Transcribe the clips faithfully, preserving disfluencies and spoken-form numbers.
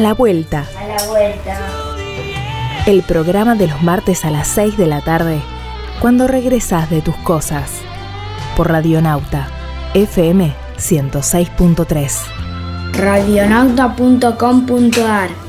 la vuelta. A la vuelta. El programa de los martes a las seis de la tarde, cuando regresás de tus cosas. Por Radionauta, F M ciento seis punto tres. radionauta punto com punto a r.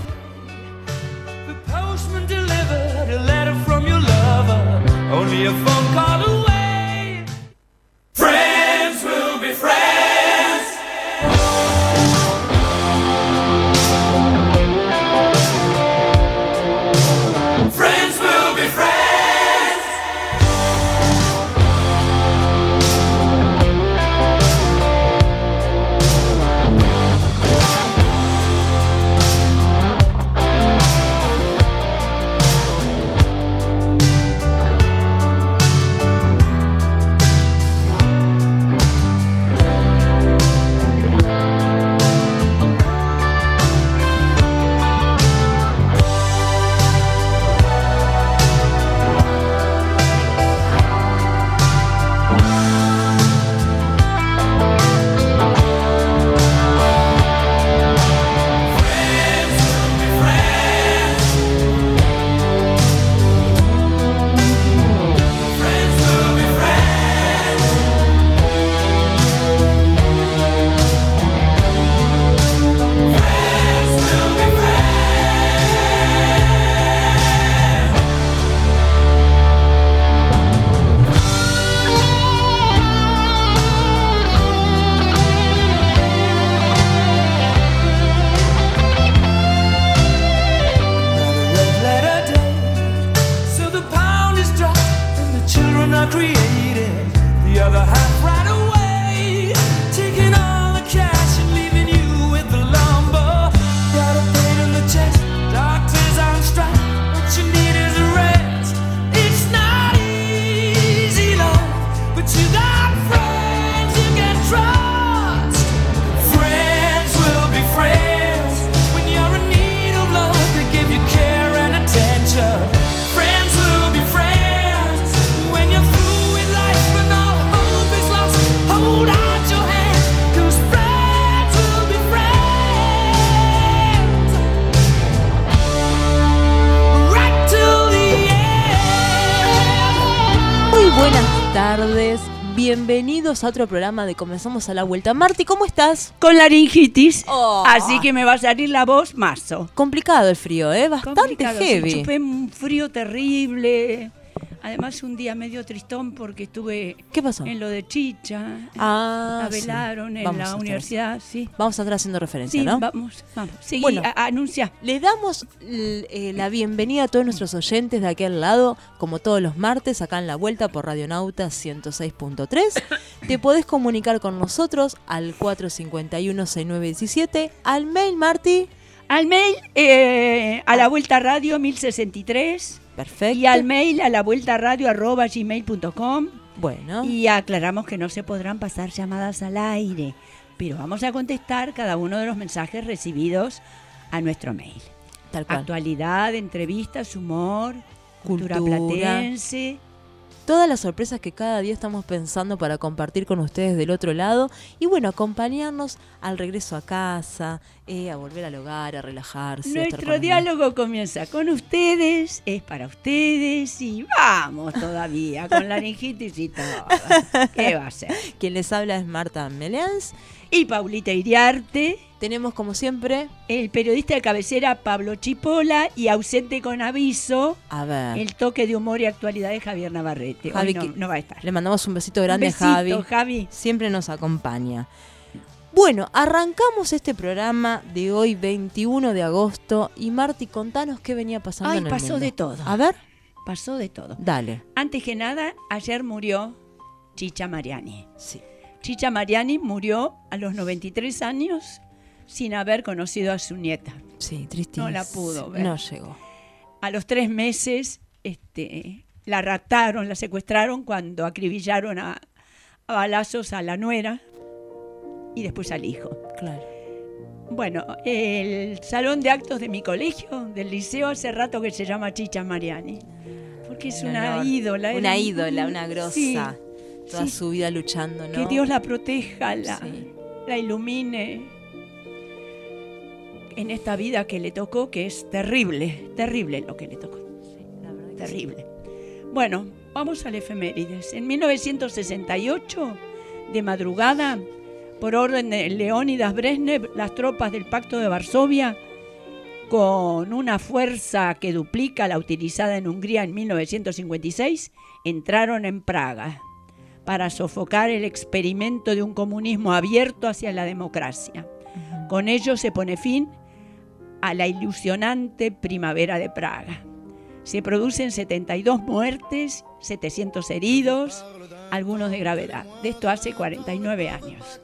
Bienvenidos a otro programa de Comenzamos a la Vuelta. Marti, ¿cómo estás? Con laringitis, oh. Así que me va a salir la voz marzo. Complicado el frío, ¿eh? Bastante Complicado, heavy. Sí, chupé un frío terrible. Además, un día medio tristón porque estuve ¿Qué pasó? en lo de Chicha. Ah, la velaron sí. en Vamos la universidad, sí. Vamos a estar haciendo referencia, sí, ¿no? vamos, vamos. Seguí, bueno, a, a anuncia. Le damos eh, la bienvenida a todos nuestros oyentes de aquel lado, como todos los martes, acá en La Vuelta por Radionauta ciento seis punto tres. Te podés comunicar con nosotros al cuatro cinco uno, seis nueve uno siete, al mail, Marti. Al mail, eh, a la vuelta radio mil sesenta y tres. Perfecto. Y al mail a la vuelta radio arroba gmail punto com. Bueno. Y aclaramos que no se podrán pasar llamadas al aire, pero vamos a contestar cada uno de los mensajes recibidos a nuestro mail. Tal cual. Actualidad, entrevistas, humor, cultura, cultura platense. Todas las sorpresas que cada día estamos pensando para compartir con ustedes del otro lado. Y bueno, acompañarnos al regreso a casa, eh, a volver al hogar, a relajarse. Nuestro a diálogo comienza con ustedes, es para ustedes y vamos todavía con laringitis y todo. ¿Qué va a ser? Quien les habla es Marta Meleans. Y Paulita Iriarte. Tenemos como siempre el periodista de cabecera Pablo Chipola y ausente con aviso, a ver, el toque de humor y actualidad de Javier Navarrete. Javi, Hoy no, no va a estar. Le mandamos un besito grande un besito, a Javi. Javi. Siempre nos acompaña. Bueno, arrancamos este programa de hoy, veintiuno de agosto. Y Marti, contanos qué venía pasando Ay, en el pasó mundo. de todo. A ver. Pasó de todo. Dale. Antes que nada, ayer murió Chicha Mariani. Sí. Chicha Mariani murió a los noventa y tres años sin haber conocido a su nieta. Sí, tristísimo. No la pudo ver. No llegó. A los tres meses este, la raptaron, la secuestraron cuando acribillaron a, a balazos a la nuera y después al hijo. Claro. Bueno, el salón de actos de mi colegio, del liceo, hace rato que se llama Chicha Mariani. Porque es una honor. ídola. Una era, ídola, una grosa. Sí, toda sí. su vida luchando, ¿no? Que Dios la proteja, la, sí. la ilumine. en esta vida que le tocó, que es terrible, terrible lo que le tocó. La verdad que Terrible. Bueno, vamos al efemérides. En mil novecientos sesenta y ocho, de madrugada, por orden de Leónidas Brezhnev, las tropas del Pacto de Varsovia, con una fuerza que duplica la utilizada en Hungría en mil novecientos cincuenta y seis, entraron en Praga para sofocar el experimento de un comunismo abierto hacia la democracia. Uh-huh. Con ello se pone fin a la ilusionante primavera de Praga. Se producen setenta y dos muertes, setecientos heridos, algunos de gravedad. De esto hace cuarenta y nueve años.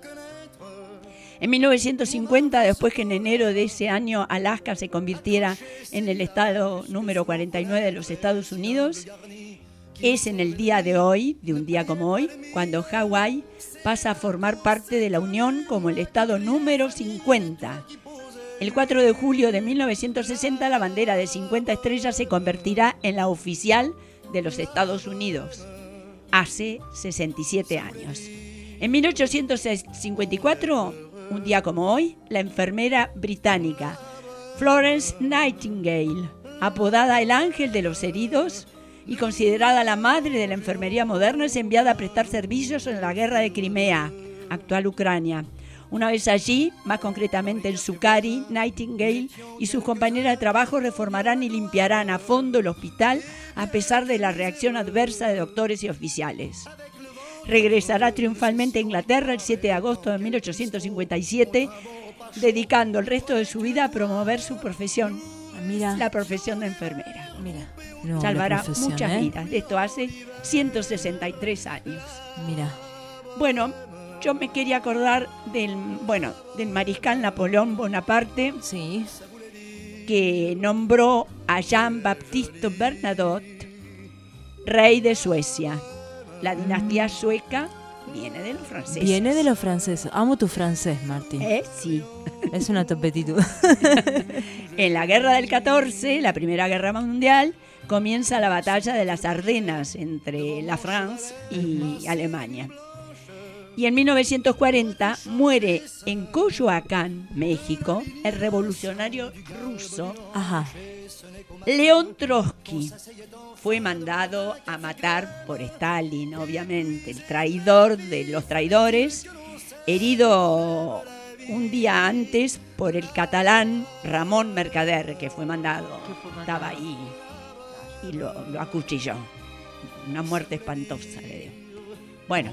En mil novecientos cincuenta, después que en enero de ese año Alaska se convirtiera en el estado número cuarenta y nueve de los Estados Unidos, es en el día de hoy, de un día como hoy, cuando Hawái pasa a formar parte de la Unión como el estado número cincuenta. El cuatro de julio de mil novecientos sesenta, la bandera de cincuenta estrellas se convertirá en la oficial de los Estados Unidos, hace sesenta y siete años. En mil ochocientos cincuenta y cuatro, un día como hoy, la enfermera británica Florence Nightingale, apodada el ángel de los heridos y considerada la madre de la enfermería moderna, es enviada a prestar servicios en la guerra de Crimea, actual Ucrania. Una vez allí, más concretamente en Sukari, Nightingale y sus compañeras de trabajo reformarán y limpiarán a fondo el hospital a pesar de la reacción adversa de doctores y oficiales. Regresará triunfalmente a Inglaterra el siete de agosto de mil ochocientos cincuenta y siete, dedicando el resto de su vida a promover su profesión, Mira. la profesión de enfermera. Mira. No, Salvará muchas ¿eh? vidas. Esto hace ciento sesenta y tres años. Mira. Bueno, yo me quería acordar del, bueno, del mariscal Napoleón Bonaparte, Sí. que nombró a Jean-Baptiste Bernadotte rey de Suecia. La dinastía sueca viene de los franceses. Viene de los franceses. Amo tu francés, Martín. ¿Eh? Sí. Es una topetitud. En la guerra del catorce, la Primera Guerra Mundial, comienza la batalla de las Ardenas entre la France y Alemania. Y en mil novecientos cuarenta muere en Coyoacán, México, el revolucionario ruso Ajá. León Trotsky. Fue mandado a matar por Stalin, obviamente, el traidor de los traidores, herido un día antes por el catalán Ramón Mercader, que fue mandado, estaba ahí y lo, lo acuchilló. Una muerte espantosa le dio. Bueno,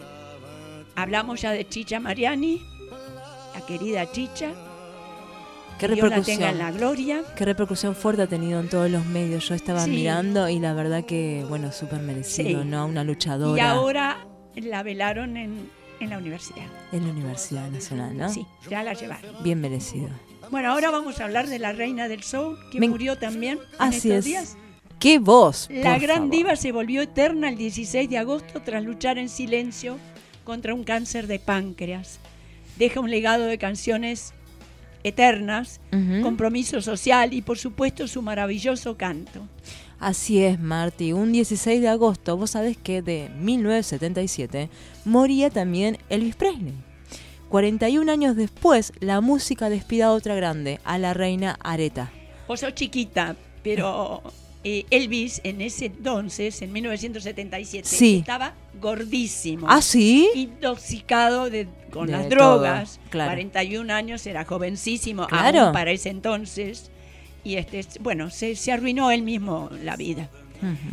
hablamos ya de Chicha Mariani, la querida Chicha. ¿Qué Que Dios la repercusión? tenga en la gloria. Qué repercusión fuerte ha tenido en todos los medios. Yo estaba Sí. mirando y la verdad que, bueno, súper merecido, Sí. ¿no? Una luchadora Y ahora la velaron en, en la universidad. en la Universidad Nacional, ¿no? Sí, ya la llevaron. Bien merecido. Bueno, ahora vamos a hablar de la reina del soul, que Me- murió también en Así estos es. días. ¡Qué voz! La por gran favor. diva se volvió eterna el dieciséis de agosto tras luchar en silencio contra un cáncer de páncreas. Deja un legado de canciones eternas, Ujú. compromiso social y por supuesto su maravilloso canto. Así es, Marty. Un dieciséis de agosto, vos sabés que de mil novecientos setenta y siete moría también Elvis Presley. cuarenta y un años después, la música despide a otra grande, a la reina Aretha. Vos sos chiquita, pero eh, Elvis en ese entonces, en mil novecientos setenta y siete, Sí. estaba gordísimo. ¿Ah, sí? Intoxicado de, con De las todo, drogas. claro. cuarenta y un años, era jovencísimo Claro. aún para ese entonces. Y este, bueno, se, se arruinó él mismo la vida. Ujú.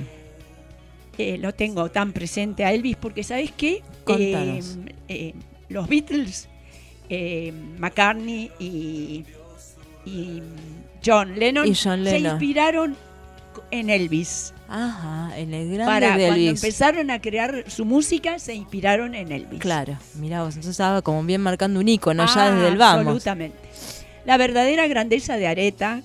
Eh, lo tengo tan presente a Elvis porque, ¿sabes qué? Contanos. Eh, eh, los Beatles, eh, McCartney y, y John Lennon, Y John se Lennon. inspiraron en Elvis. Ajá, en el grande Para de cuando Elvis. empezaron a crear su música, se inspiraron en Elvis. Claro, mirá vos, entonces estaba como bien marcando un icono Ah, ya desde el vamos. Absolutamente. La verdadera grandeza de Aretha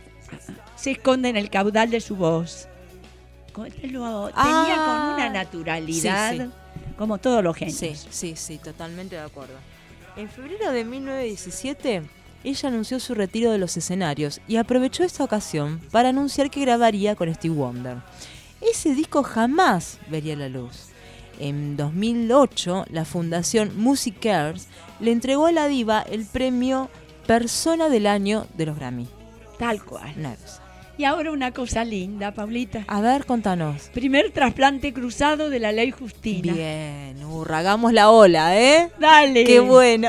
se esconde en el caudal de su voz. Con- lo- Ah. tenía con una naturalidad, Sí, sí. como todos los genios. Sí, sí, sí, totalmente de acuerdo. En febrero de mil novecientos diecisiete, ella anunció su retiro de los escenarios y aprovechó esta ocasión para anunciar que grabaría con Stevie Wonder. Ese disco jamás vería la luz. En dos mil ocho, la fundación Music Cares le entregó a la diva el premio persona del año de los Grammy. Tal cual. Una cosa. Y ahora una cosa linda, Paulita. A ver, contanos. Primer trasplante cruzado de la ley Justina. Bien, Urra, hagamos la ola, ¿eh? Dale. Qué bueno.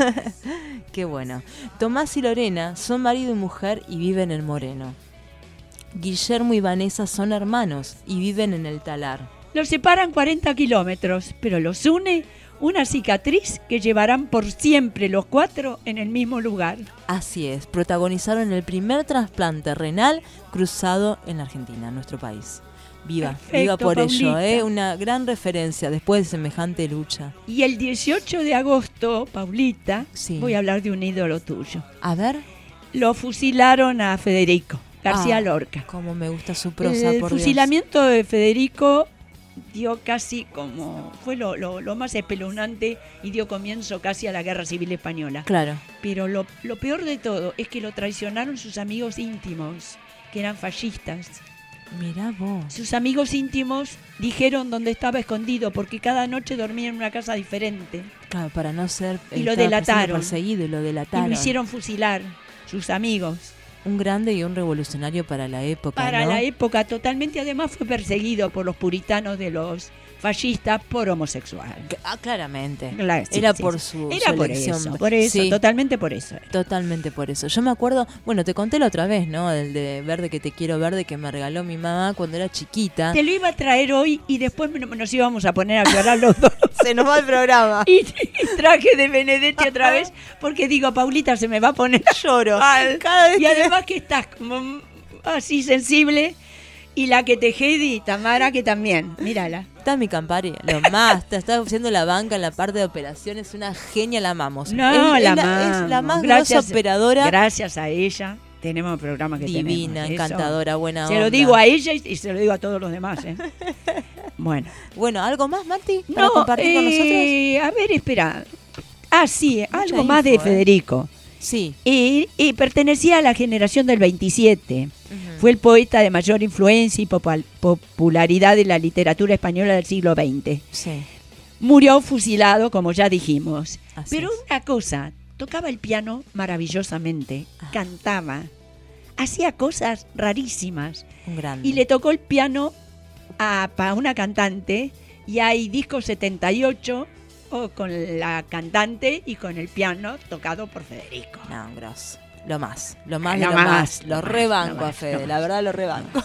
Qué bueno. Tomás y Lorena son marido y mujer y viven en Moreno. Guillermo y Vanessa son hermanos y viven en el Talar. Los separan cuarenta kilómetros, pero los une una cicatriz que llevarán por siempre los cuatro en el mismo lugar. Así es, protagonizaron el primer trasplante renal cruzado en Argentina, en nuestro país. Viva, Perfecto, viva por Paulita. ello, ¿eh? Una gran referencia después de semejante lucha. Y el dieciocho de agosto, Paulita, Sí. voy a hablar de un ídolo tuyo. A ver, Lo fusilaron a Federico García Ah, Lorca. cómo me gusta su prosa, El por Dios. fusilamiento de Federico dio casi como... Fue lo, lo, lo más espeluznante y dio comienzo casi a la Guerra Civil Española. Claro. Pero lo, lo peor de todo es que lo traicionaron sus amigos íntimos, que eran fascistas. Mirá vos. Sus amigos íntimos dijeron dónde estaba escondido porque cada noche dormía en una casa diferente. Claro, para no ser... Y lo estaba delataron. perseguido y lo Y delataron. lo hicieron fusilar, sus amigos. Un grande y un revolucionario para la época, Para ¿no? la época totalmente, además fue perseguido por los puritanos de los fascistas por homosexual. Que- Ah, claramente. Claro, sí, Era sí, por sí. su Era su por elección. eso, por eso, Sí, totalmente por eso. totalmente por eso. Yo me acuerdo, bueno, te conté la otra vez, ¿no? El de Verde que te quiero verde que me regaló mi mamá cuando era chiquita. Te lo iba a traer hoy y después no- nos íbamos a poner a llorar los dos. Se nos va el programa. Y, y traje de Benedetti otra vez porque digo, Paulita se me va a poner Lloro. mal. Cada vez Y que- además que estás como así sensible. Y la que te Heidi, Tamara, que también, mírala. Está mi Campari, lo más. Te está haciendo la banca en la parte de operaciones. Una genia, la amamos. No, es, la es la, amamos. es la más Gracias- grosa operadora. Gracias a ella tenemos el programa que Divina, tenemos. Eso. encantadora, buena Se onda. lo digo a ella y, y se lo digo a todos los demás. ¿eh? Bueno. Bueno, ¿algo más, Marti? ¿Para No, compartir con nosotros? eh, a ver, espera. Ah, sí, Mucha algo más de info, ¿eh? Federico. Sí. Y, y pertenecía a la generación del veintisiete. Ujú. Fue el poeta de mayor influencia y popal- popularidad de la literatura española del siglo veinte. Sí. Murió fusilado, como ya dijimos. Así Pero es. una cosa, tocaba el piano maravillosamente, Ah. cantaba, hacía cosas rarísimas. Un grande. Y le tocó el piano a, pa- una cantante, y hay disco setenta y ocho o con la cantante y con el piano tocado por Federico. No, un grosso. Lo más, lo más Lo de lo más, más. lo Lo más, rebanco lo a más, Fede, lo la más. verdad lo rebanco.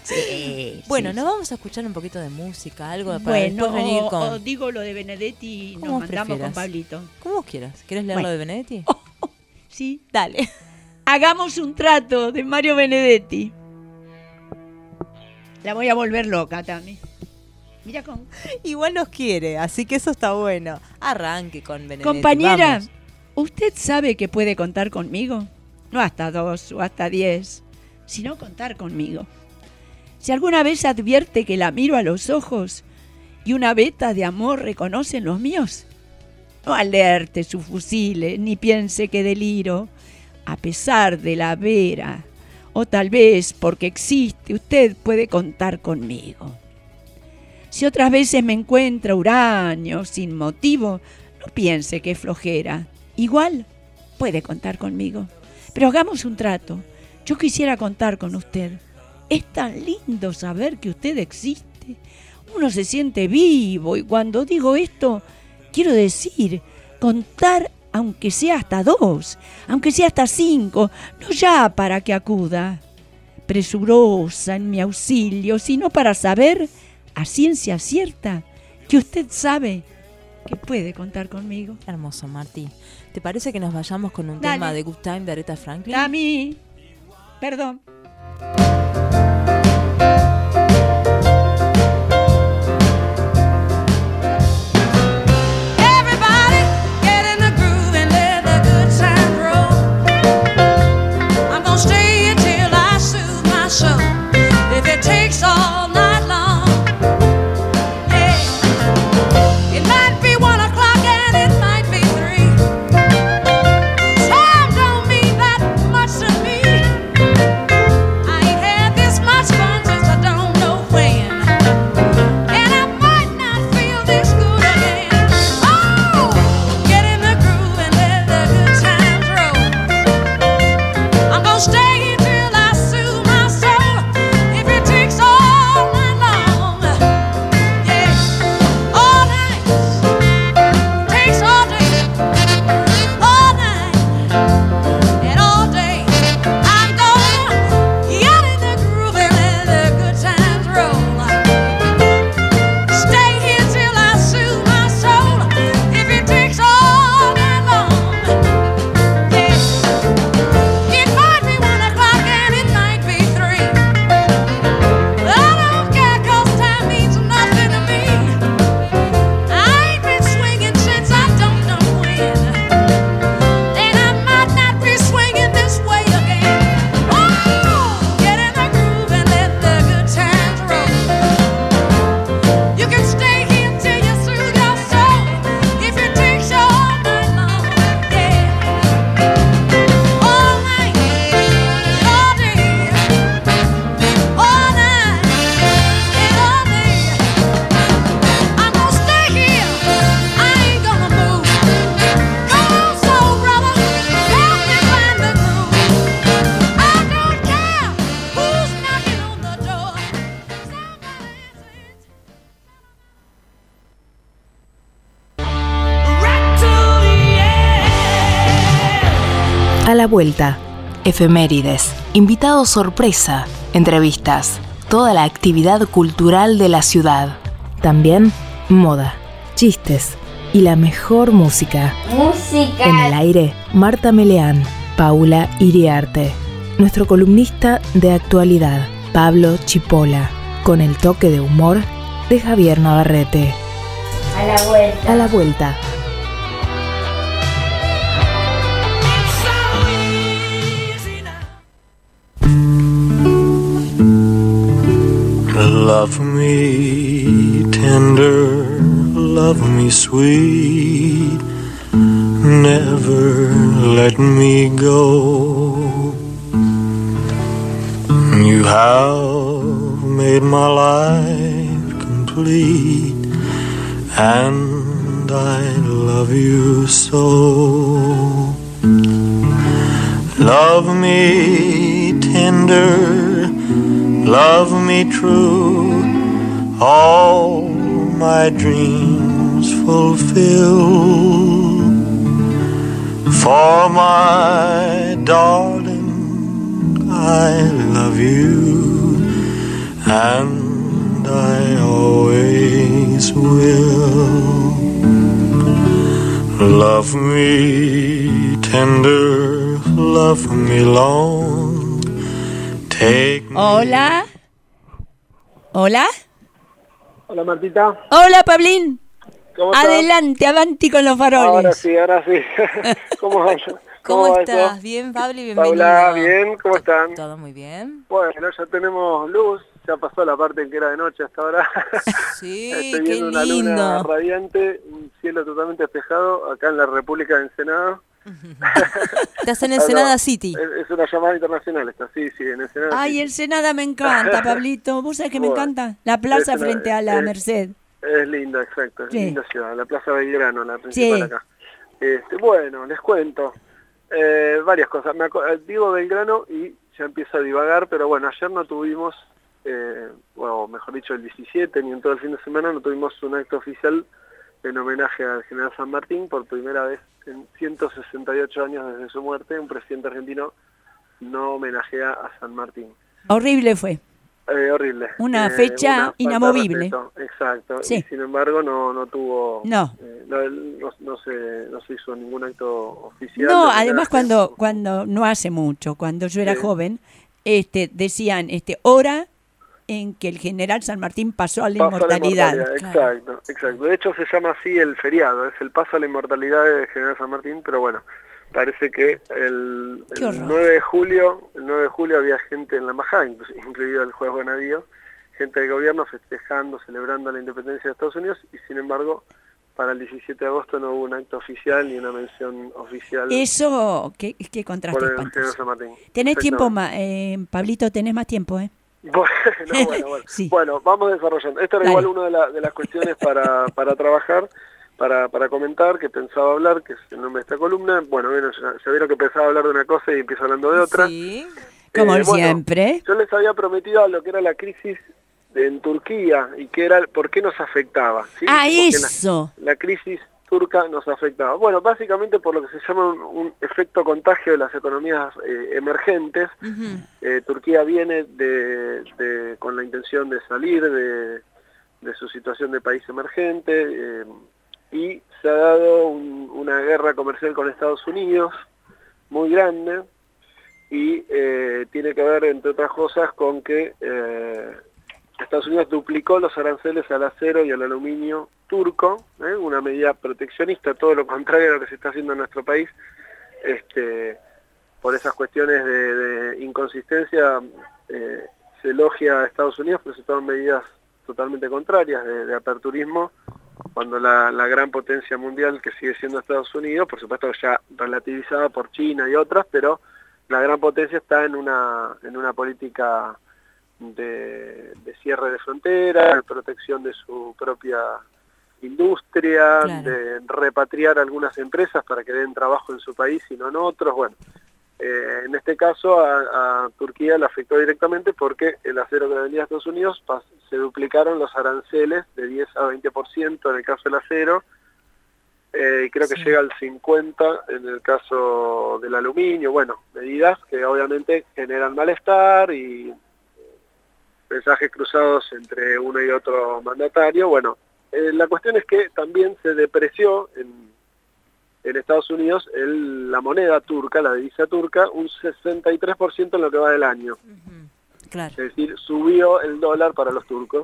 Sí, Bueno, sí, nos sí. vamos a escuchar un poquito de música, algo para Bueno, después venir o, con... o digo lo de Benedetti y nos ¿Cómo mandamos prefieras? con Pablito. Como vos quieras. ¿Querés leer Bueno. lo de Benedetti? Sí. Dale. Hagamos un trato de Mario Benedetti. La voy a volver loca, Tami. Mira con... Igual nos quiere, así que eso está bueno. Arranque con Benedetti. Compañera, vamos. ¿usted sabe que puede contar conmigo? No hasta dos o hasta diez, sino contar conmigo. Si alguna vez advierte que la miro a los ojos y una veta de amor reconoce en los míos, no alerte su fusiles ni piense que deliro, a pesar de la vera, o tal vez porque existe, usted puede contar conmigo. Si otras veces me encuentra huraño, sin motivo, no piense que es flojera. Igual puede contar conmigo. Pero hagamos un trato. Yo quisiera contar con usted. Es tan lindo saber que usted existe. Uno se siente vivo y cuando digo esto, quiero decir, contar aunque sea hasta dos, aunque sea hasta cinco, no ya para que acuda, presurosa en mi auxilio, sino para saber a ciencia cierta que usted sabe que puede contar conmigo. Hermoso, Martí. ¿Te parece que nos vayamos con un Dale. tema de Good Time de Aretha Franklin? Tami, perdón. Everybody get in the groove and let the good time roll. I'm gonna stay until I soothe my soul. If it takes all night long, yeah. It might be one o'clock and it might be three. Time don't mean that much to me. la vuelta, efemérides, invitados sorpresa, entrevistas, toda la actividad cultural de la ciudad. También moda, chistes y la mejor música. Música. En el aire, Marta Meleán, Paula Iriarte, nuestro columnista de actualidad, Pablo Chipola, con el toque de humor de Javier Navarrete. A la vuelta. A la vuelta. Love me tender, love me sweet, never let me go. You have made my life complete, and I love you so. Love me tender, love me true, all my dreams fulfill. For my darling, I love you, and I always will. Love me tender, love me long. Take me. Hola. Hola. Hola Martita. Hola, Pablín. ¿Cómo estás? Adelante, avanti con los faroles. Ahora sí, ahora sí. ¿Cómo vas? ¿Cómo, va estás? eso? Bien, Pablo, y bienvenido. Paula, bien, ¿cómo están? Todo muy bien. Bueno, ya tenemos luz, ya pasó la parte en que era de noche hasta ahora. Sí, Estoy qué viendo una luna lindo. radiante, un cielo totalmente despejado acá en la República de Ensenada. Estás en Ah, Ensenada no, City. Es, es una llamada internacional esta, sí, sí, en Ensenada. Ay, sí. Ensenada me encanta, Pablito. ¿Vos sabés que me Bueno, encanta? La plaza es una- frente a la es- Merced. Es linda, exacto, es Sí. linda ciudad, la Plaza Belgrano, la principal Sí. acá. Este, bueno, les cuento eh, varias cosas. Me aco- eh, digo Belgrano y ya empiezo a divagar, pero bueno, ayer no tuvimos, eh, o mejor dicho el diecisiete, ni en todo el fin de semana, no tuvimos un acto oficial en homenaje al general San Martín. Por primera vez en ciento sesenta y ocho años desde su muerte, un presidente argentino no homenajea a San Martín. Horrible fue. Eh, horrible. Una Eh, fecha una falta de inamovible. respeto. Exacto. Sí. Y sin embargo no no tuvo No. eh, no, no, no se no se hizo ningún acto oficial. No, de además homenaje. cuando cuando no hace mucho, cuando yo era Sí. joven, este decían, este hora en que el general San Martín pasó a la Paso a la inmortalidad. inmortalidad, Claro. Exacto, exacto. De hecho se llama así el feriado, es el paso a la inmortalidad de General San Martín, pero bueno, parece que el, Qué horror. el nueve de julio, el nueve de julio había gente en la embajada, incluso- incluido el juez Bonadío, gente del gobierno festejando, celebrando la independencia de Estados Unidos, y sin embargo, para el diecisiete de agosto no hubo un acto oficial ni una mención oficial Eso, qué, qué contraste por el General espantoso. San Martín. Tenés tiempo, Exactamente. ma- eh, Pablito, tenés más tiempo, ¿eh? Bueno, bueno, bueno. Sí. Bueno, vamos desarrollando. Esta era Dale. igual una de, la- de las cuestiones para, para trabajar, para, para comentar, que pensaba hablar, que es el nombre de esta columna. Bueno, bueno ya, ya vieron que pensaba hablar de una cosa y empiezo hablando de otra. Sí. Como Eh, bueno, siempre. Yo les había prometido lo que era la crisis de- en Turquía y que era por qué nos afectaba. ¿sí? Ah, Dijimos que la- eso. La, crisis turca nos afectaba. Bueno, básicamente por lo que se llama un, un efecto contagio de las economías eh, emergentes. Ujú. Eh, Turquía viene de, de- con la intención de salir de, de su situación de país emergente eh, y se ha dado un- una guerra comercial con Estados Unidos muy grande y eh, tiene que ver, entre otras cosas, con que eh, Estados Unidos duplicó los aranceles al acero y al aluminio turco, ¿eh? Una medida proteccionista, todo lo contrario a lo que se está haciendo en nuestro país. Este, por esas cuestiones de, de inconsistencia eh, se elogia a Estados Unidos, pero se toman medidas totalmente contrarias de, de aperturismo, cuando la, la gran potencia mundial que sigue siendo Estados Unidos, por supuesto ya relativizada por China y otras, pero la gran potencia está en una, en una política de, de cierre de fronteras, de protección de su propia industria, Claro. de repatriar algunas empresas para que den trabajo en su país y no en otros. Bueno, eh, en este caso a, a Turquía le afectó directamente porque el acero que venía a Estados Unidos pas- se duplicaron los aranceles de diez a veinte por ciento en el caso del acero eh, y creo que Sí. llega al cincuenta en el caso del aluminio. Bueno, medidas que obviamente generan malestar y mensajes cruzados entre uno y otro mandatario. Bueno, eh, la cuestión es que también se depreció en, en Estados Unidos el, la moneda turca, la divisa turca, un sesenta y tres por ciento en lo que va del año. Ujú, claro. Es decir, subió el dólar para los turcos.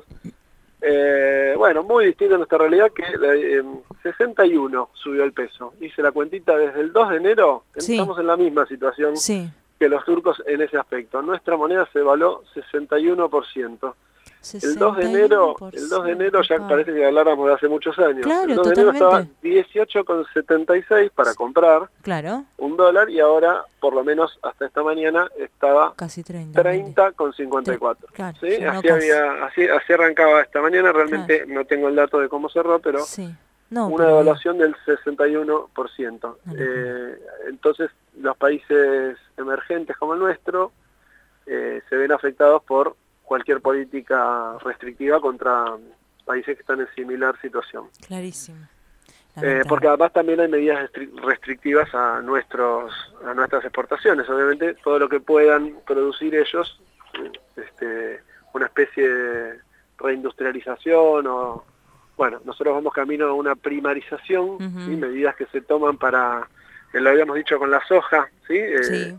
Eh, bueno, muy distinto a nuestra realidad, que eh, sesenta y uno subió el peso. Hice la cuentita desde el dos de enero, Sí. estamos en la misma situación Sí. que los turcos en ese aspecto. Nuestra moneda se devaluó sesenta y uno por ciento. El dos de enero, el dos de enero ya papá. parece que habláramos de hace muchos años. Claro, el dos de enero estaba totalmente. dieciocho con setenta y seis para comprar Claro, un dólar y ahora, por lo menos hasta esta mañana, estaba casi treinta. treinta con cincuenta y cuatro. Claro, ¿Sí? ya no Así, casi. había, así, así arrancaba esta mañana. Realmente no tengo el dato de cómo cerró, pero Sí. No, una pero- devaluación del sesenta y uno por ciento. Una locura. Eh, entonces, los países emergentes como el nuestro eh, se ven afectados por cualquier política restrictiva contra países que están en similar situación. Clarísimo. Eh, Lamentable. porque además también hay medidas restri- restrictivas a nuestros a nuestras exportaciones. Obviamente, todo lo que puedan producir ellos, eh, este, una especie de reindustrialización o... Bueno, nosotros vamos camino a una primarización, Ujú. ¿sí? Medidas que se toman para, eh, lo habíamos dicho con la soja, ¿sí? Eh, Sí.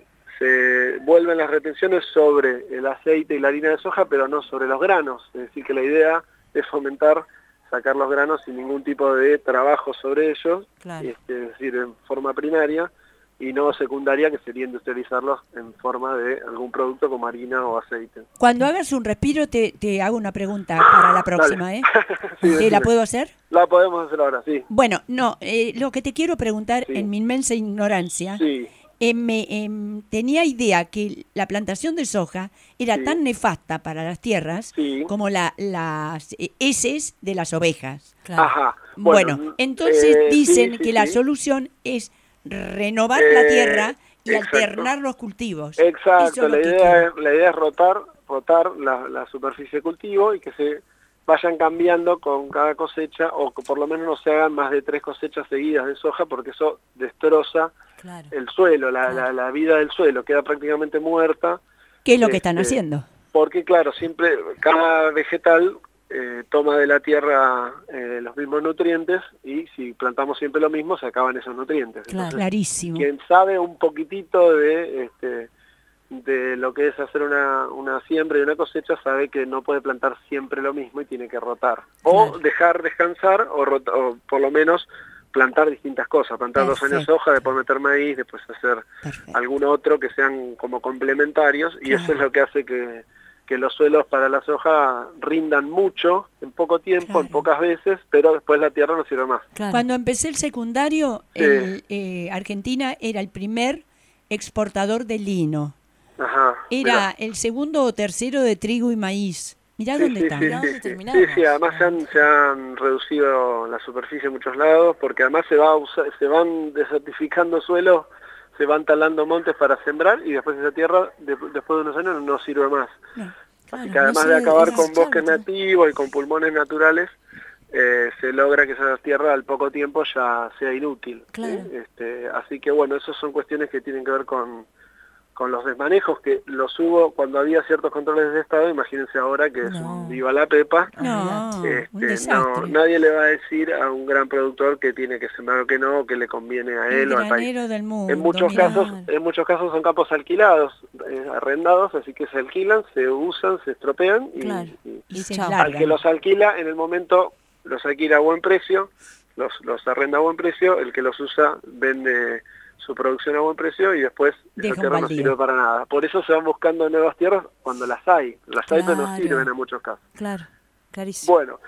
Se vuelven las retenciones sobre el aceite y la harina de soja, pero no sobre los granos. Es decir, que la idea es fomentar sacar los granos sin ningún tipo de trabajo sobre ellos, Claro. este, es decir, en forma primaria, y no secundaria, que sería industrializarlos en forma de algún producto como harina o aceite. Cuando hagas un respiro, te, te hago una pregunta para la próxima, ¿eh? Sí, ¿Te la decime. puedo hacer? La podemos hacer ahora, sí. Bueno, no, eh, lo que te quiero preguntar, Sí. en mi inmensa ignorancia, Sí, eh, me, em, tenía idea que la plantación de soja era Sí. tan nefasta para las tierras Sí. como la, las eh, heces de las ovejas. Claro. ajá. Bueno, entonces eh, dicen sí, sí, que la sí. solución es renovar la Eh, tierra y exacto. alternar los cultivos. Eso Exacto, es lo la que idea, quiero. es, la idea es rotar, rotar la, la superficie de cultivo y que se vayan cambiando con cada cosecha, o que por lo menos no se hagan más de tres cosechas seguidas de soja, porque eso destroza Claro. el suelo, la, Claro. la, la vida del suelo, queda prácticamente muerta, ¿Qué es lo que están este, haciendo? porque claro, siempre cada vegetal eh, toma de la tierra eh, los mismos nutrientes, y si plantamos siempre lo mismo se acaban esos nutrientes. Claro. Entonces, Clarísimo. quien sabe un poquitito de este de lo que es hacer una, una siembra y una cosecha sabe que no puede plantar siempre lo mismo y tiene que rotar. O Claro. dejar descansar o, rota- o por lo menos plantar distintas cosas, plantar dos años Perfecto. soja, después meter maíz, después hacer Perfecto. algún otro que sean como complementarios, y Claro. eso es lo que hace que, que los suelos para la soja rindan mucho en poco tiempo, Claro. en pocas veces, pero después la tierra no sirve más. Claro. Cuando empecé el secundario, Sí. el, eh, Argentina era el primer exportador de lino. Ajá. Era mirá. el segundo o tercero de trigo y maíz. Mirá Sí, dónde sí, están. sí, Mirá sí, dónde sí. terminamos. Sí, sí, además se han, se han reducido la superficie en muchos lados, porque además se va a usar- se van desertificando suelos, se van talando montes para sembrar, y después esa tierra, de- después de unos años, no sirve más. No. Claro, Así que además no de sé, acabar es- con bosques claro, nativos y con pulmones naturales, eh, se logra que esa tierra al poco tiempo ya sea inútil. ¿sí? Claro. Este, así que bueno, esas son cuestiones que tienen que ver con, con los desmanejos, que los hubo cuando había ciertos controles de Estado. Imagínense ahora que es No. un viva la pepa. No, Olvídate. un Este, no, desastre. nadie le va a decir a un gran productor que tiene que sembrar o que no, o que le conviene a El él o al país. granero del mundo. En muchos mirá. casos, en muchos casos son campos alquilados, eh, arrendados, así que se alquilan, se usan, se estropean, y, Claro. y Y se Chao. al largan. que los alquila en el momento los alquila a buen precio, los, los arrenda a buen precio, el que los usa vende su producción a buen precio y después Deja esa un tierra no baldío. sirve para nada. Por eso se van buscando nuevas tierras cuando las hay. Las hay, pero no Claro. sirven en muchos casos. Claro. Clarísimo. Bueno.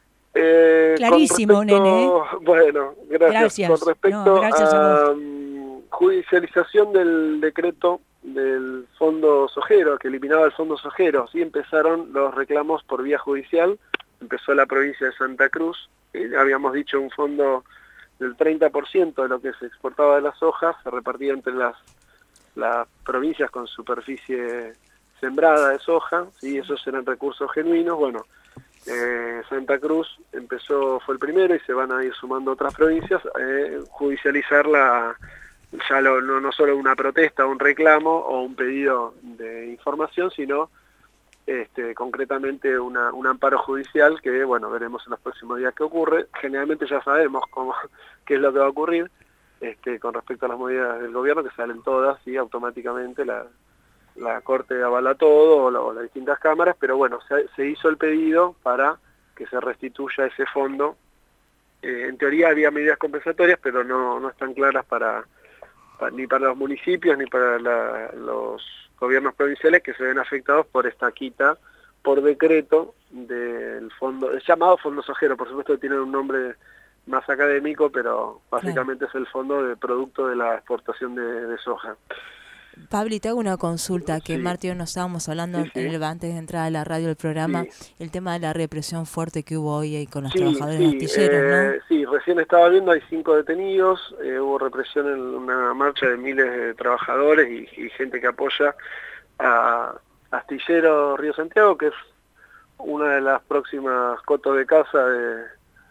eh, con Clarísimo, respecto- nene, ¿eh? Bueno, gracias. Gracias. Con respecto No, gracias a a mm, judicialización del decreto del fondo sojero, que eliminaba el fondo sojero, sí empezaron los reclamos por vía judicial. Empezó la provincia de Santa Cruz, ¿sí? Habíamos dicho un fondo del treinta por ciento de lo que se exportaba de las hojas, se repartía entre las, las provincias con superficie sembrada de soja, ¿sí? Esos eran recursos genuinos. Bueno, Eh, Santa Cruz empezó, fue el primero y se van a ir sumando otras provincias, eh, judicializar la, ya lo, no, no solo una protesta, un reclamo o un pedido de información, sino este, concretamente una, un amparo judicial que, bueno, veremos en los próximos días qué ocurre. Generalmente ya sabemos cómo, qué es lo que va a ocurrir este, con respecto a las medidas del gobierno, que salen todas y automáticamente la, la Corte avala todo o, la, o las distintas cámaras, pero bueno, se, se hizo el pedido para que se restituya ese fondo. Eh, en teoría había medidas compensatorias, pero no, no están claras para, para ni para los municipios ni para la, los gobiernos provinciales que se ven afectados por esta quita por decreto del fondo, es llamado Fondo Sojero, por supuesto que tiene un nombre más académico, pero básicamente claro, es el fondo de producto de la exportación de, de soja. Pablo, te hago una consulta, que Sí. Marta y yo nos estábamos hablando Sí, sí. en el- antes de entrar a la radio del programa, Sí. el tema de la represión fuerte que hubo hoy con los Sí, trabajadores sí, astilleros, eh, sí, recién estaba viendo, hay cinco detenidos, eh, hubo represión en una marcha de miles de trabajadores y, y gente que apoya a Astillero Río Santiago, que es una de las próximas cotos de caza de,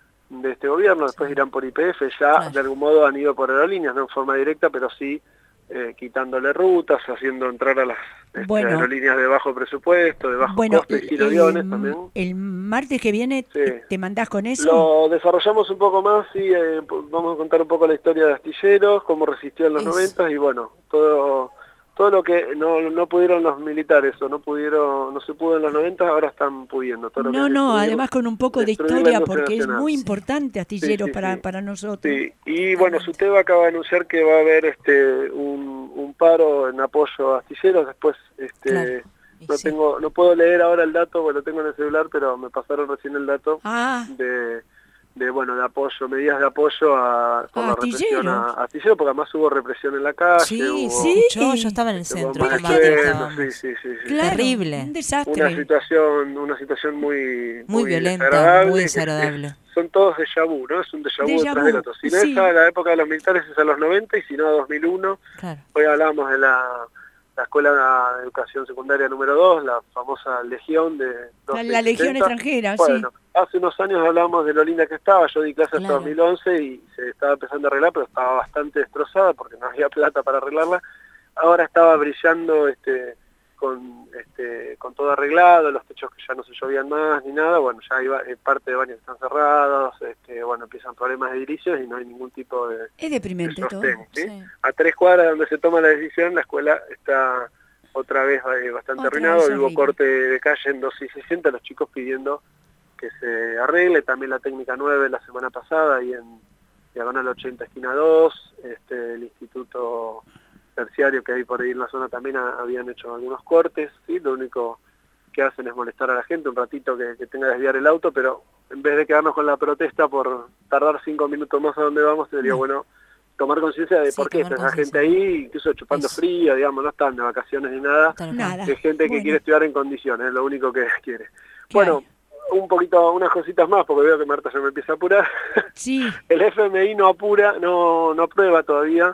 de este gobierno. Después Sí. irán por Y P F, ya Claro. de algún modo han ido por aerolíneas, no en forma directa, pero sí eh, quitándole rutas, haciendo entrar a las este, Bueno. aerolíneas de bajo presupuesto, de bajo Bueno, costo y sin el, aviones también. el martes que viene Sí. te, te mandás con eso. Lo desarrollamos un poco más, sí, eh, p- vamos a contar un poco la historia de Astilleros, cómo resistió en los Eso. noventas y bueno, todo todo lo que no no pudieron los militares o no pudieron, no se pudo en los noventas, ahora están pudiendo. Todo lo que No, es no, destruir- además con un poco de destruir la historia industria porque es nacional. muy importante Astilleros Sí, sí, para, sí. para nosotros. Sí, y bueno, Suteva acaba de anunciar que va a haber este un, un paro en apoyo a Astilleros, después este Claro. Y no sí. tengo no puedo leer ahora el dato, porque lo tengo en el celular, pero me pasaron recién el dato Ah, de, de bueno de apoyo, medidas de apoyo a por Ah, la represión a, Astilleros. a Astilleros, porque además hubo represión en la calle, Sí, hubo, sí, escuchó, yo estaba en el este, centro, hubo con más Mati estruendos, estábamos. sí, sí, sí, sí. claro, Terrible. un desastre. Una situación, una situación muy Muy violenta, desagradable, muy que es- desagradable. es- son todos déjà vu, ¿no? Es un déjà vu Déjà detrás vu, del otro. Si no sí. es a la época de los militares es a los noventa y si no a dos mil uno. Claro. Hoy hablábamos de la, la Escuela de Educación Secundaria número dos, la famosa Legión de La, doce la Legión sesenta. extranjera, Bueno, hace unos años hablábamos de lo linda que estaba, yo di clases hasta Claro. dos mil once y se estaba empezando a arreglar, pero estaba bastante destrozada porque no había plata para arreglarla. Ahora estaba brillando este con este con todo arreglado, los techos que ya no se llovían más ni nada, bueno, ya iba, eh, parte de baños están cerrados, este bueno, empiezan problemas de edilicios y no hay ningún tipo de, sí. Es de deprimente todo. sostén, ¿sí? Sí. A tres cuadras donde se toma la decisión, la escuela está otra vez eh, bastante Otra arruinado, vez hubo horrible. corte de calle en doce y sesenta, los chicos pidiendo que se arregle, también la técnica nueve la semana pasada ahí en Diagonal ochenta esquina dos, este el instituto terciario que hay por ahí en la zona también ha- habían hecho algunos cortes, ¿sí? Lo único que hacen es molestar a la gente un ratito que, que tenga que desviar el auto, pero en vez de quedarnos con la protesta por tardar cinco minutos más a donde vamos, sería No. bueno tomar conciencia de Sí, por qué tomar está esa gente conciencia. ahí, incluso chupando Eso. frío, digamos, no están de vacaciones ni nada, Tal cual. Nada. es gente que Bueno. quiere estudiar en condiciones, es lo único que quiere. ¿Qué Bueno, un poquito, unas cositas más, porque veo que Marta ya me empieza a apurar. Sí, El F M I no apura, no, no aprueba todavía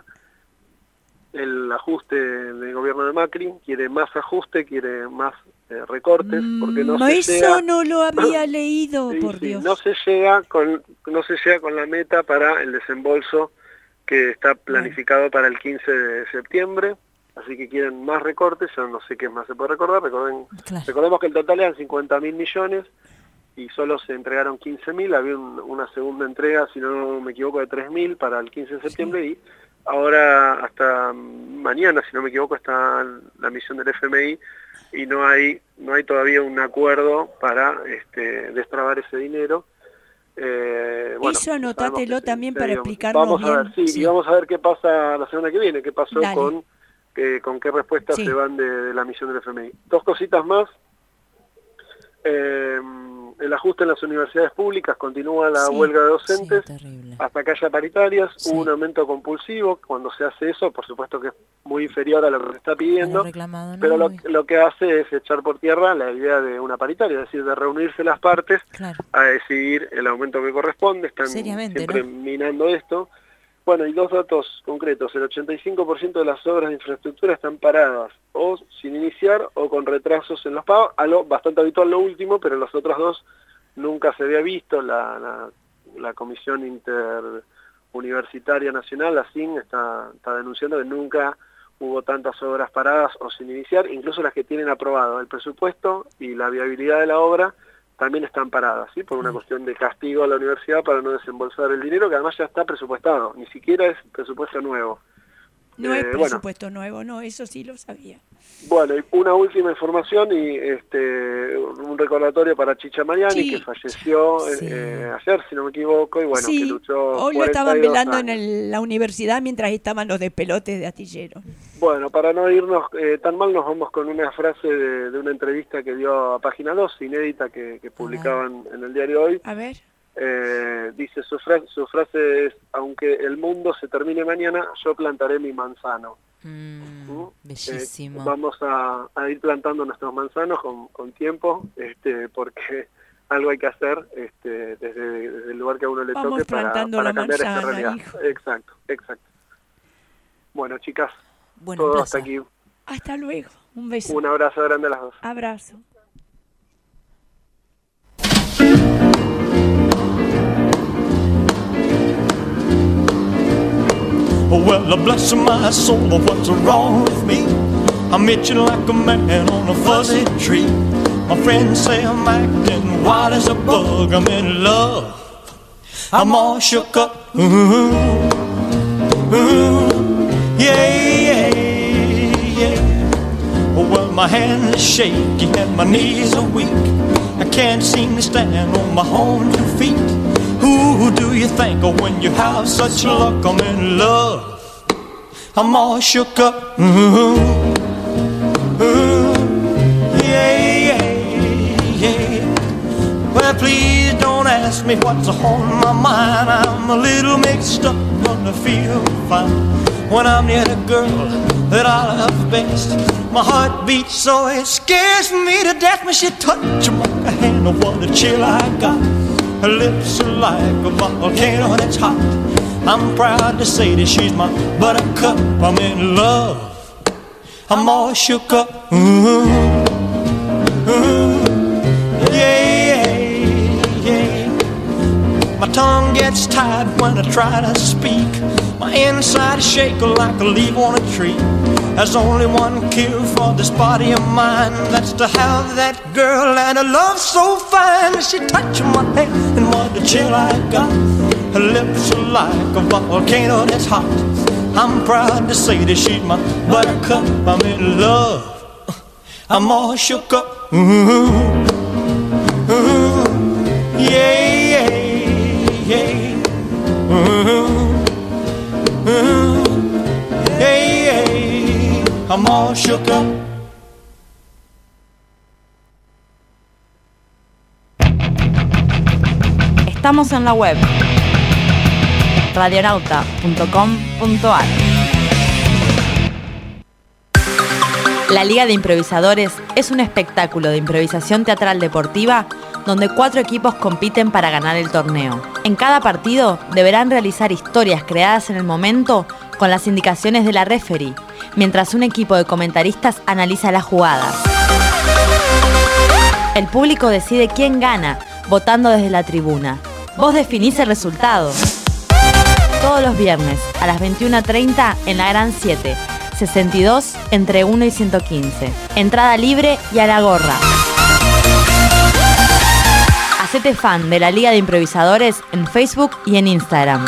el ajuste del gobierno de Macri, quiere más ajuste, quiere más eh, recortes, porque no Mm, se eso llega, no lo había leído, sí, por sí, Dios. no se llega con no se llega con la meta para el desembolso que está planificado para el quince de septiembre, así que quieren más recortes, yo no sé qué más se puede recordar, recuerden, Claro. recordemos que el total eran cincuenta mil millones y solo se entregaron quince mil, había un- una segunda entrega, si no me equivoco, de tres mil para el quince de septiembre y ahora hasta mañana, si no me equivoco, está la misión del F M I y no hay no hay todavía un acuerdo para este, destrabar ese dinero. Eh, bueno, Eso anotátelo sabemos que también sí, para digamos. explicarnos Vamos a ver, bien. sí, Sí. y vamos a ver qué pasa la semana que viene, qué pasó Dale. con eh, con qué respuestas Sí. se van de, de la misión del F M I. Dos cositas más. Eh, el ajuste en las universidades públicas, continúa la Sí, huelga de docentes. Sí, terrible. Hasta que haya paritarias, Sí. hubo un aumento compulsivo, cuando se hace eso, por supuesto que es muy inferior a lo que se está Han pidiendo, reclamado, ¿no? pero lo, Y- lo que hace es echar por tierra la idea de una paritaria, es decir, de reunirse las partes Claro. a decidir el aumento que corresponde, están Seriamente, siempre ¿no? minando esto. Bueno, y dos datos concretos, el ochenta y cinco por ciento de las obras de infraestructura están paradas, o sin iniciar, o con retrasos en los pagos, algo bastante habitual lo último, pero los otros dos nunca se había visto. La, la, la Comisión Interuniversitaria Nacional, la C I N, está, está denunciando que nunca hubo tantas obras paradas o sin iniciar, incluso las que tienen aprobado el presupuesto y la viabilidad de la obra también están paradas, ¿sí? Por una cuestión de castigo a la universidad para no desembolsar el dinero, que además ya está presupuestado, ni siquiera es presupuesto nuevo. No Eh, es bueno. presupuesto nuevo, no, eso sí lo sabía. Bueno, y una última información y este un recordatorio para Chicha Mariani, Sí. que falleció Sí. eh, ayer, si no me equivoco, y bueno, sí, que luchó hoy lo estaban cuarenta y dos velando en años. el- la universidad mientras estaban los despelotes de Astillero. Bueno, para no irnos eh, tan mal, nos vamos con una frase de, de una entrevista que dio a Página dos, inédita, que, que publicaban en el diario Hoy. A ver. Eh, dice, su frase, su frase es: aunque el mundo se termine mañana, yo plantaré mi manzano. Mm, ¿Mm? bellísimo. Eh, vamos a, a ir plantando nuestros manzanos con, con tiempo, este, porque algo hay que hacer este, desde, desde el lugar que a uno le Vamos toque para, plantando para la cambiar esta manzana, realidad. hijo. Exacto, exacto. Bueno, chicas, Bueno, un todo hasta placer. aquí. Hasta luego. Un beso. Un abrazo grande a las dos. Abrazo. Oh, well, bless my soul, what's wrong with me? I'm itching like a man on a fuzzy tree. My friends say I'm acting wild as a bug. I'm in love. I'm all shook up. Ooh, ooh, yeah, yeah, yeah. Oh, well, my hands are shaky and my knees are weak. I can't seem to stand on my own two feet. Who do you think of when you have such luck? I'm in love. I'm all shook up. Ooh, ooh, yeah, yeah, yeah. Well, please don't ask me what's on my mind. I'm a little mixed up, but I feel fine when I'm near the girl that I love best. My heart beats so it scares me to death when she touches my hand. Oh, what a chill I got. Her lips are like a volcano that's hot. I'm proud to say that she's my buttercup. I'm in love. I'm all shook up. Ooh, ooh, yeah, yeah. My tongue gets tied when I try to speak. My inside shake like a leaf on a tree. There's only one cure for this body of mine. That's to have that girl and a love so fine. She touched my hand and what a chill I got. Her lips are like a volcano that's hot. I'm proud to say that she's my buttercup. I'm in love. I'm all shook up. Ooh, ooh, yeah, yeah, yeah. Ooh, ooh, yeah, yeah. I'm all shook up. Estamos en la web radionauta punto com punto a r. La Liga de Improvisadores es un espectáculo de improvisación teatral deportiva donde cuatro equipos compiten para ganar el torneo. En cada partido deberán realizar historias creadas en el momento con las indicaciones de la referee, mientras un equipo de comentaristas analiza las jugadas. El público decide quién gana, votando desde la tribuna. Vos definís el resultado. Todos los viernes a las veintiuna treinta en la Gran siete, sesenta y dos entre uno y ciento quince. Entrada libre y a la gorra. Hacete fan de la Liga de Improvisadores en Facebook y en Instagram.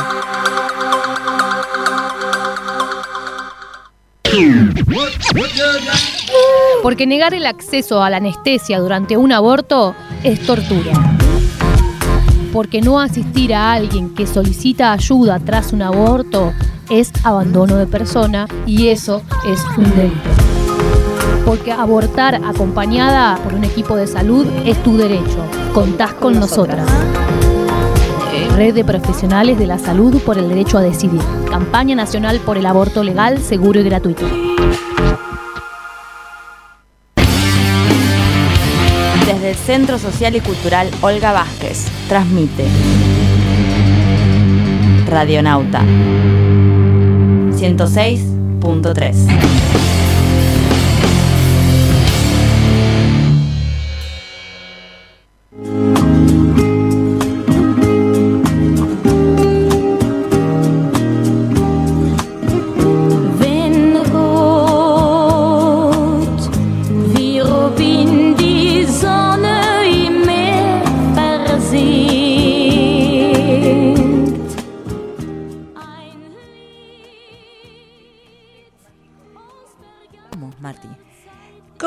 Porque negar el acceso a la anestesia durante un aborto es tortura. Porque no asistir a alguien que solicita ayuda tras un aborto es abandono de persona y eso es un delito. Porque abortar acompañada por un equipo de salud es tu derecho. Contás con nosotras. Red de Profesionales de la Salud por el Derecho a Decidir. Campaña Nacional por el Aborto Legal, Seguro y Gratuito. Desde el Centro Social y Cultural Olga Vázquez, transmite Radionauta ciento seis punto tres.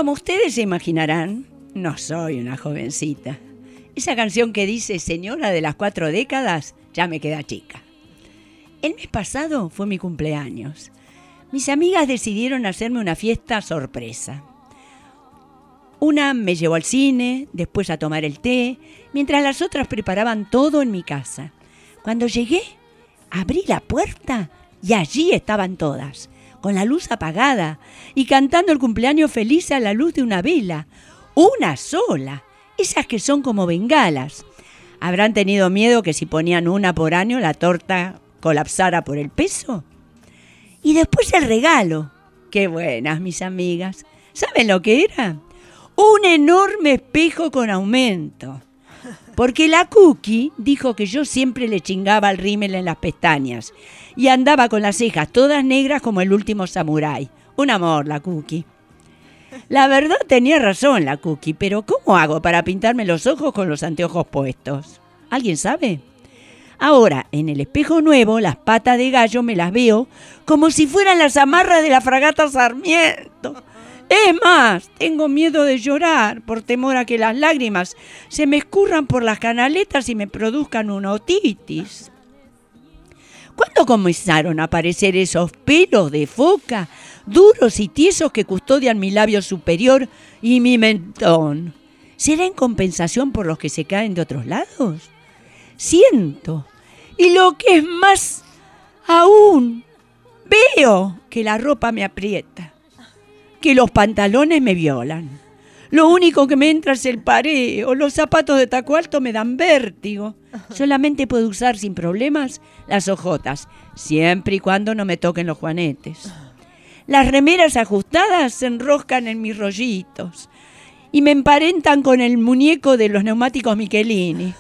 como ustedes se imaginarán, no soy una jovencita. Esa canción que dice señora de las cuatro décadas ya me queda chica. El mes pasado fue mi cumpleaños. Mis amigas decidieron hacerme una fiesta sorpresa. Una me llevó al cine, después a tomar el té, mientras las otras preparaban todo en mi casa. Cuando llegué, abrí la puerta y allí estaban todas, con la luz apagada y cantando el cumpleaños feliz a la luz de una vela. Una sola, esas que son como bengalas. ¿Habrán tenido miedo que si ponían una por año la torta colapsara por el peso? Y después el regalo. ¡Qué buenas, mis amigas! ¿Saben lo que era? Un enorme espejo con aumento. Porque la Cookie dijo que yo siempre le chingaba el rímel en las pestañas y andaba con las cejas todas negras como el último samurái. Un amor, la Cookie. La verdad tenía razón la Cookie, pero ¿cómo hago para pintarme los ojos con los anteojos puestos? ¿Alguien sabe? Ahora, en el espejo nuevo, las patas de gallo me las veo como si fueran las amarras de la fragata Sarmiento. Es más, tengo miedo de llorar por temor a que las lágrimas se me escurran por las canaletas y me produzcan una otitis. ¿Cuándo comenzaron a aparecer esos pelos de foca duros y tiesos que custodian mi labio superior y mi mentón? ¿Será en compensación por los que se caen de otros lados? Siento, y lo que es más aún, veo que la ropa me aprieta, que los pantalones me violan. Lo único que me entra es el pareo, los zapatos de taco alto me dan vértigo. Solamente puedo usar sin problemas las ojotas, siempre y cuando no me toquen los juanetes. Las remeras ajustadas se enroscan en mis rollitos y me emparentan con el muñeco de los neumáticos Michelini.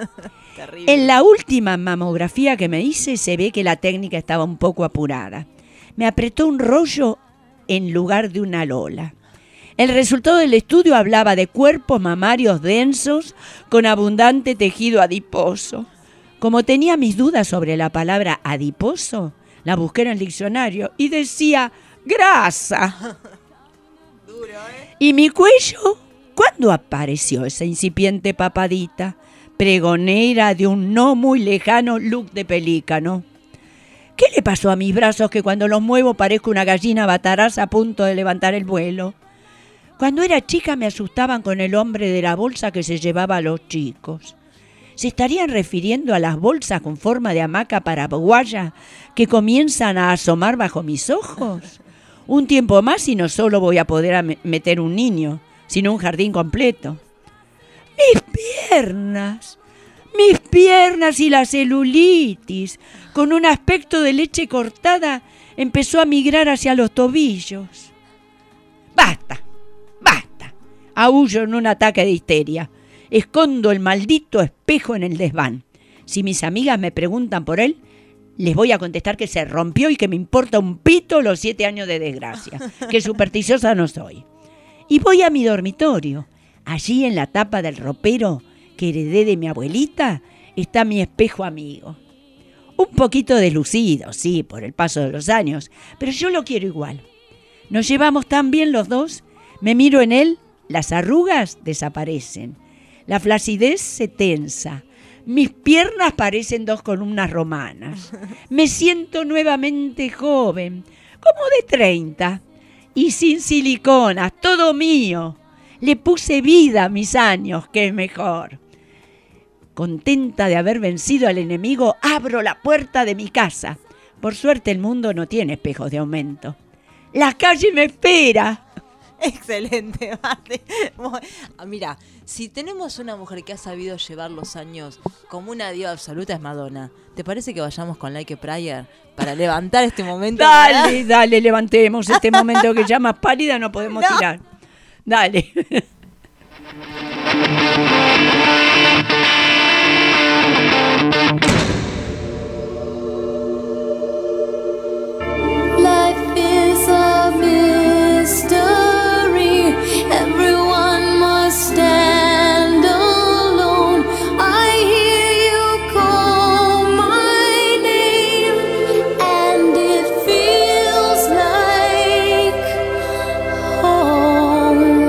En la última mamografía que me hice se ve que la técnica estaba un poco apurada. Me apretó un rollo en lugar de una lola. El resultado del estudio hablaba de cuerpos mamarios densos con abundante tejido adiposo. Como tenía mis dudas sobre la palabra adiposo, la busqué en el diccionario y decía grasa. Duro, ¿eh? ¿Y mi cuello? ¿Cuándo apareció esa incipiente papadita, pregonera de un no muy lejano look de pelícano? ¿Qué le pasó a mis brazos que cuando los muevo parezco una gallina bataraza a punto de levantar el vuelo? Cuando era chica me asustaban con el hombre de la bolsa que se llevaba a los chicos. ¿Se estarían refiriendo a las bolsas con forma de hamaca paraguaya que comienzan a asomar bajo mis ojos? Un tiempo más y no solo voy a poder meter un niño, sino un jardín completo. ¡Mis piernas! ¡Mis piernas y la celulitis! Con un aspecto de leche cortada, empezó a migrar hacia los tobillos. ¡Basta! ¡Basta! Aúllo en un ataque de histeria. Escondo el maldito espejo en el desván. Si mis amigas me preguntan por él, les voy a contestar que se rompió y que me importa un pito los siete años de desgracia, que supersticiosa no soy. Y voy a mi dormitorio. Allí en la tapa del ropero que heredé de mi abuelita está mi espejo amigo. Un poquito deslucido, sí, por el paso de los años, pero yo lo quiero igual. Nos llevamos tan bien los dos, me miro en él, las arrugas desaparecen, la flacidez se tensa, mis piernas parecen dos columnas romanas, me siento nuevamente joven, como de treinta, y sin siliconas, todo mío. Le puse vida a mis años, que es mejor. Contenta de haber vencido al enemigo, abro la puerta de mi casa. Por suerte el mundo no tiene espejos de aumento. La calle me espera. Excelente, Mate. Mira, si tenemos una mujer que ha sabido llevar los años como una diva absoluta es Madonna. ¿Te parece que vayamos con Like a Prayer para levantar este momento? Dale, ¿verdad? Dale, levantemos este momento que ya más pálida no podemos no. tirar. Dale. Life is a mystery. Everyone must stand alone. I hear you call my name, and it feels like home.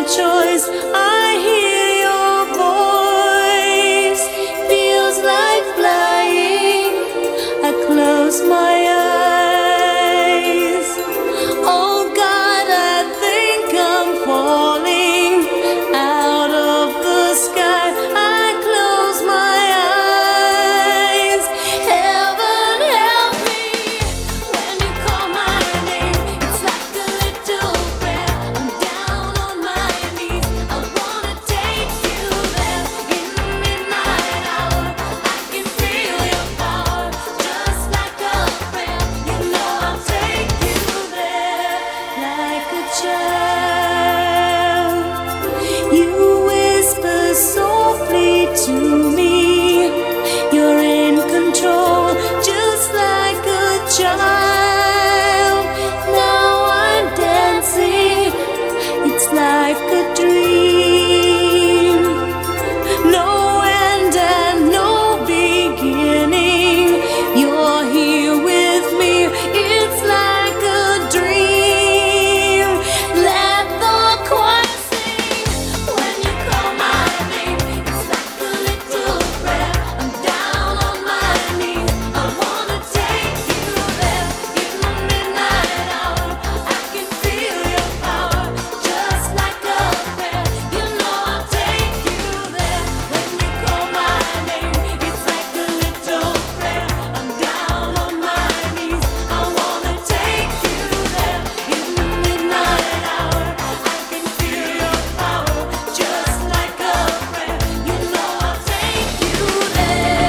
choice. I hear your voice. Feels like flying. I close my eyes. Oh God, I think I'm falling out of the sky. I close my eyes. Heaven help me when you call my name. It's like a little prayer. I'm down on my knees. I wanna take you there in the midnight hour. I can feel your power, just like a prayer. You know I'll take you there like a child. You whisper softly to me. You're in control, just like a child. Now I'm dancing. It's like a dream. No end and no beginning. You're here with me. It's like a dream. Let the choir sing when you call my name. It's like a little prayer. I'm down on my knees. I wanna take you there in the midnight hour. I can feel your power, just like a prayer. You know I'll take you there when you call my name. It's like a little prayer. I'm down on my knees. I wanna take you there in the midnight hour. I can feel your power, just like a prayer. You know I'll take you there.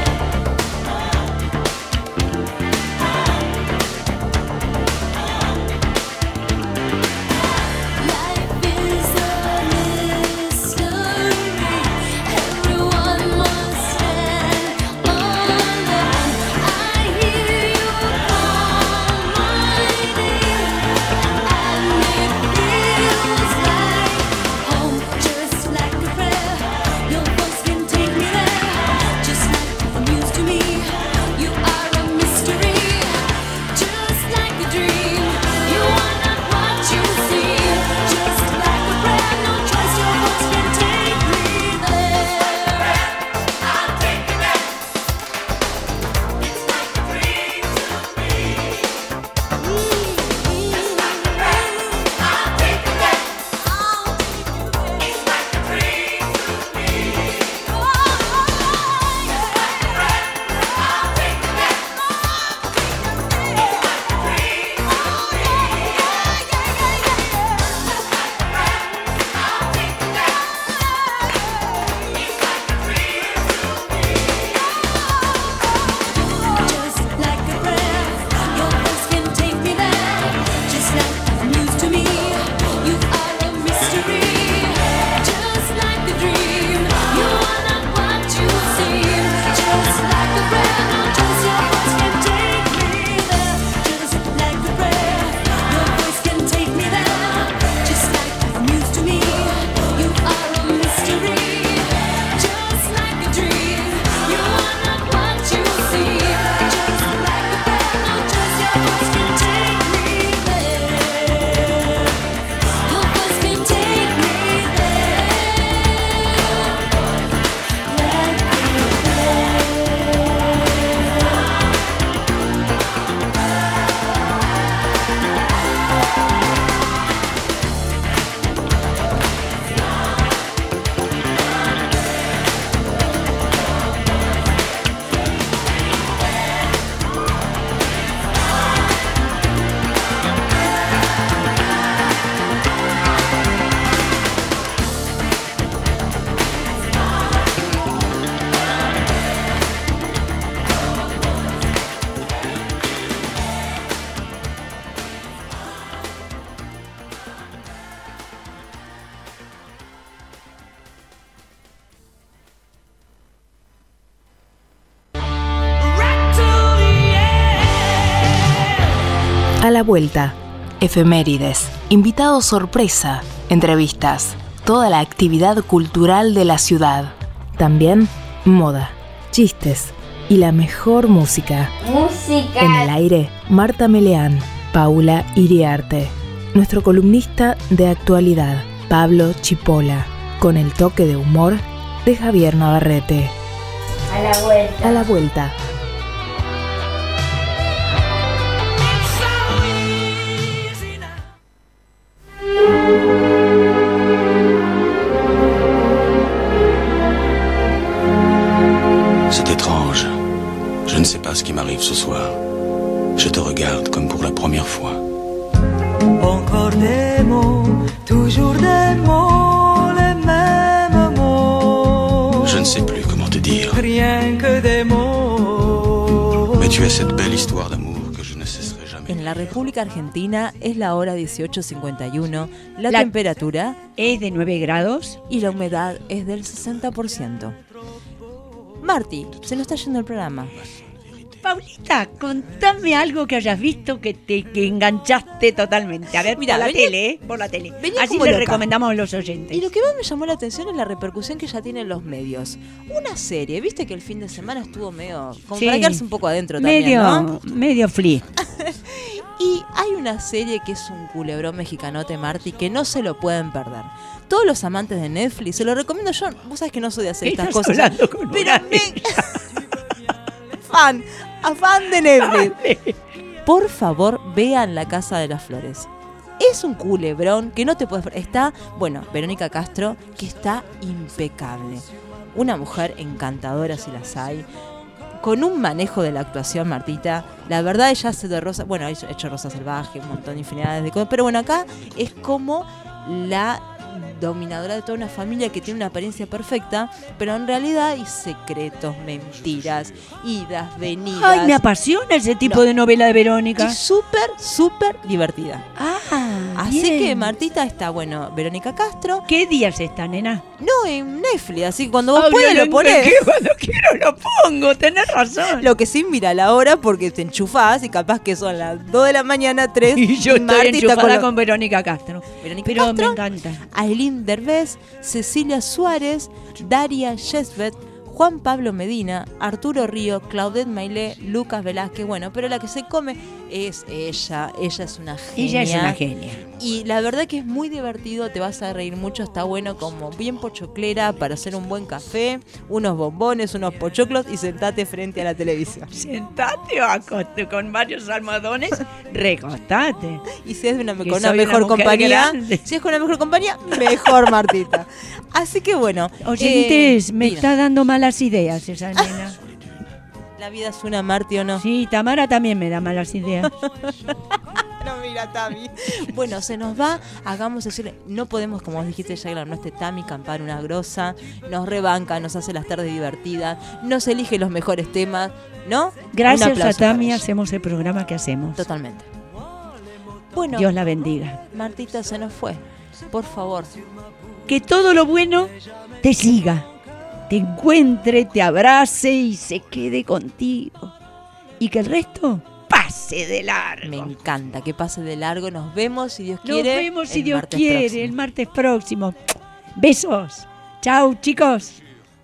Life is a mystery. Everyone must stand alone. I hear you call my name, and it feels like home, just like a prayer. Your voice can take me there, just like the news to me. You are a mystery, just like a dream. You are not what you see, just like a prayer. No choice, your voice can take me there. I'll take you there. It's like a dream to me. Just like a prayer. I'll take you there. It's like a dream to me. Just like a prayer. I'll take you there. It's like a dream to Just like a prayer, your voice can take me there. Just like the news to me, you are a mystery. Just like a dream, you are not what you seem. Just like a prayer, no choice, your voice can take me there. Just like a prayer, your voice can take me there. Just like the news to me, you are a mystery. Just like a dream, you are not what you seem. Just like a prayer, no choice, your voice can take me there. Your voice can take me A la vuelta, efemérides, invitados sorpresa, entrevistas, toda la actividad cultural de la ciudad. También moda, chistes y la mejor música. Música. En el aire, Marta Meleán, Paula Iriarte, nuestro columnista de actualidad. Pablo Chipola, con el toque de humor de Javier Navarrete. A la vuelta. A la vuelta. C'est étrange. Je ne sais pas ce qui m'arrive ce soir. Je te regarde comme pour la première fois. Encore des mots, toujours des mots, les mêmes mots. Je ne sais plus comment te dire. Rien que des mots. Mais tu as cette belle histoire d'amour que je ne cesserai jamais. En la República Argentina es la hora dieciocho cincuenta y uno, la, La- temperatura Es de nueve grados. y la humedad es del sesenta por ciento. Marti, se nos está yendo el programa. Paulita, contame algo que hayas visto que te que enganchaste totalmente. A ver, Mira, por la venía- tele, ¿eh? Por la tele. venía Así como le loca. recomendamos a los oyentes. Y lo que más me llamó la atención es la repercusión que ya tienen los medios. Una serie, viste que el fin de semana estuvo medio... como Sí. para quedarse un poco adentro también, medio, ¿no? medio flea. Y hay una serie que es un culebrón mexicanote, Marti, que no se lo pueden perder. Todos los amantes de Netflix, se lo recomiendo yo. Vos sabés que no soy de hacer estas Estás cosas. hablando con Pero una me... fan, fan de Netflix. Por favor, vean La Casa de las Flores. Es un culebrón que no te puedes... Está, bueno, Verónica Castro, que está impecable. Una mujer encantadora, si las hay. Con un manejo de la actuación, Martita. La verdad, ella hace de Rosa... Bueno, ha hecho hecho Rosa Salvaje, un montón de infinidades de cosas. Pero bueno, acá es como la dominadora de toda una familia que tiene una apariencia perfecta, pero en realidad hay secretos, mentiras, idas, venidas. Ay, me apasiona ese tipo No. de novela de Verónica. Y súper, súper divertida. Ah, Así bien. que Martita está, bueno, Verónica Castro. ¿Qué días está, nena? No, en Netflix, así que cuando vos Ay, puedas lo- lo ponés. que Cuando quiero lo pongo, tenés razón. Lo que sí, mira la hora porque te enchufás y capaz que son las dos de la mañana, tres. Y yo estoy Marti está enchufada lo- con Verónica Castro. Verónica Pero Castro, me encanta. Aileen Derbez, Cecilia Suárez, Daria Shesbet, Juan Pablo Medina, Arturo Río, Claudette Mailé, Lucas Velázquez. Bueno, pero la que se come es ella. Ella es una genia. Ella es una genia. Y la verdad que es muy divertido, te vas a reír mucho, está bueno, como bien pochoclera para hacer un buen café, unos bombones, unos pochoclos y sentate frente a la televisión. Sentate o acoste con varios almohadones, recostate. Y si es de una, Que con una soy una mejor mujer compañía, grande. si es con una mejor compañía, mejor, Martita. Así que bueno. Oyentes, eh, me mira, está dando malas ideas esa nena. la vida es una, Marti, ¿o no? Sí, Tamara también me da malas ideas. No, mira, Tami. Bueno, se nos va, hagamos decirle, no podemos, como dijiste, ya no esté Tami, campar una grosa, nos rebanca, nos hace las tardes divertidas, nos elige los mejores temas, ¿no? Un Gracias a aplauso Tami para ella. hacemos el programa que hacemos. Totalmente. Bueno, Dios la bendiga. Martita se nos fue. Por favor. Que todo lo bueno te siga, te encuentre, te abrace y se quede contigo. Y que el resto pase de largo. Me encanta que pase de largo. Nos vemos, si Dios Nos quiere. vemos si el Dios martes quiere próximo. el martes próximo. Besos. Chau, chicos.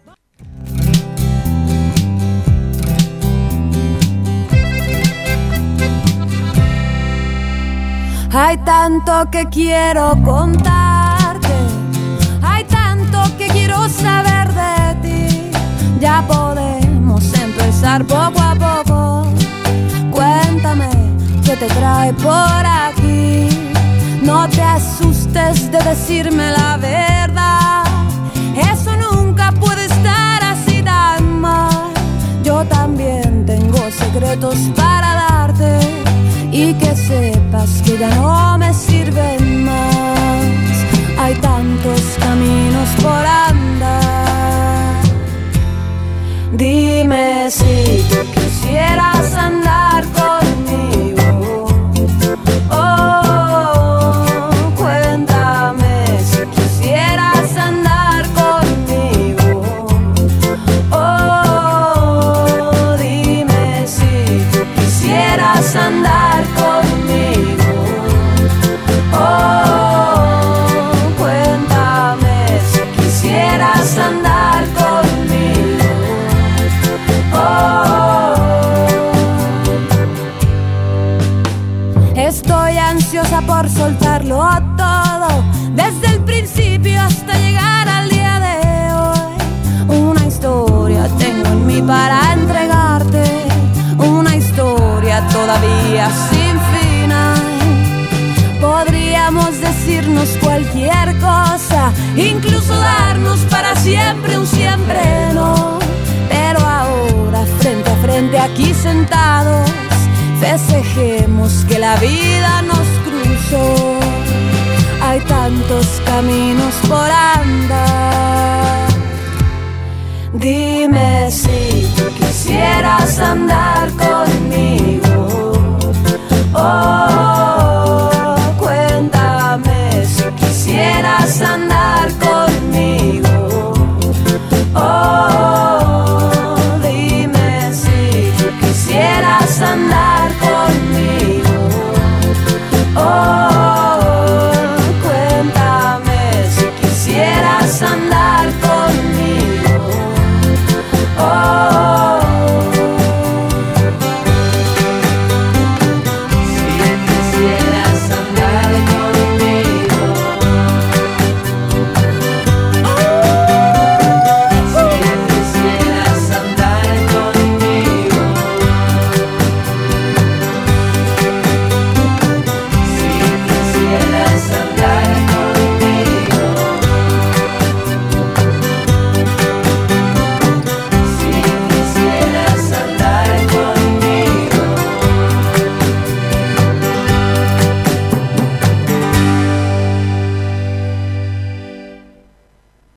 Hay tanto que quiero contarte, hay tanto que quiero saber de ti. Ya podemos empezar poco a poco. Cuéntame qué te trae por aquí. No te asustes de decirme la verdad. Eso nunca puede estar así tan mal. Yo también tengo secretos para darte. Y que sepas que ya no me sirven más. Hay tantos caminos por andar. Dime si tú quisieras andar conmigo. Oh, cuéntame si quisieras andar conmigo. Oh, dime si tú quisieras andar conmigo. Oh, cuéntame. principio hasta llegar al día de hoy. Una historia tengo en mí para entregarte, una historia todavía sin final. Podríamos decirnos cualquier cosa, incluso darnos para siempre un siempre no. Pero ahora frente a frente aquí sentados, festejemos que la vida nos cruzó. Hay tantos caminos por andar. Dime si tú quisieras andar conmigo. Oh, cuéntame si quisieras andar